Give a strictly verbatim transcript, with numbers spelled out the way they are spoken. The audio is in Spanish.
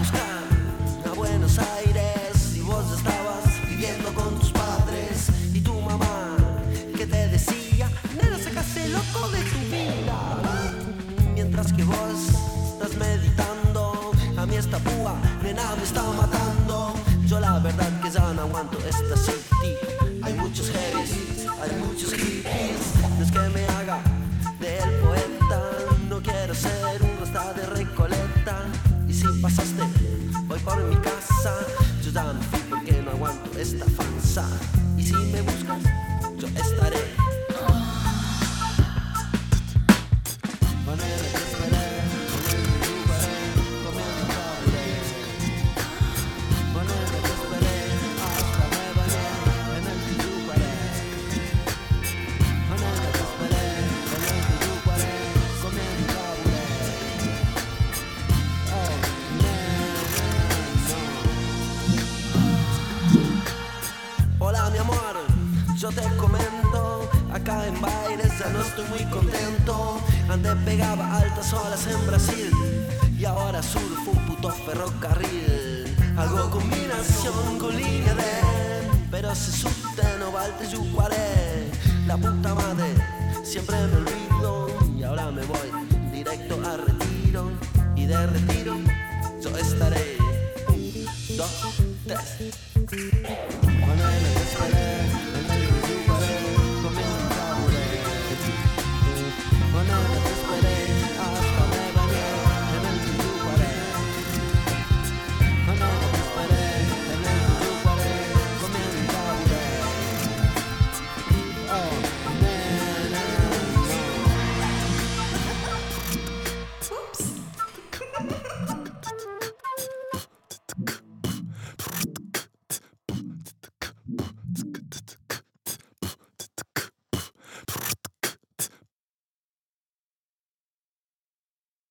buscar a Buenos Aires y vos estabas viviendo con tus padres y tu mamá que te decía, nena, sácase loco de tu vida. Mientras que vos estás meditando, a mí esta púa, nena, me está matando. Yo la verdad que ya no aguanto esta city. Hay muchos heavies, hay muchos hippies. No es que me haga del poeta, no quiero ser un rasta de Recoleta. Y si pasaste, voy por mi casa. Yo ya me fui porque no aguanto esta fanza. Y si me buscas, yo estaré. Hola mi amor, yo te comento, acá en Baires ya no estoy muy contento. Antes pegaba altas olas en Brasil y ahora surfo un puto ferrocarril. Hago combinación con línea D, pero se subte no valte yucuaré. La puta madre, siempre me olvido y ahora me voy directo a retiro y de retiro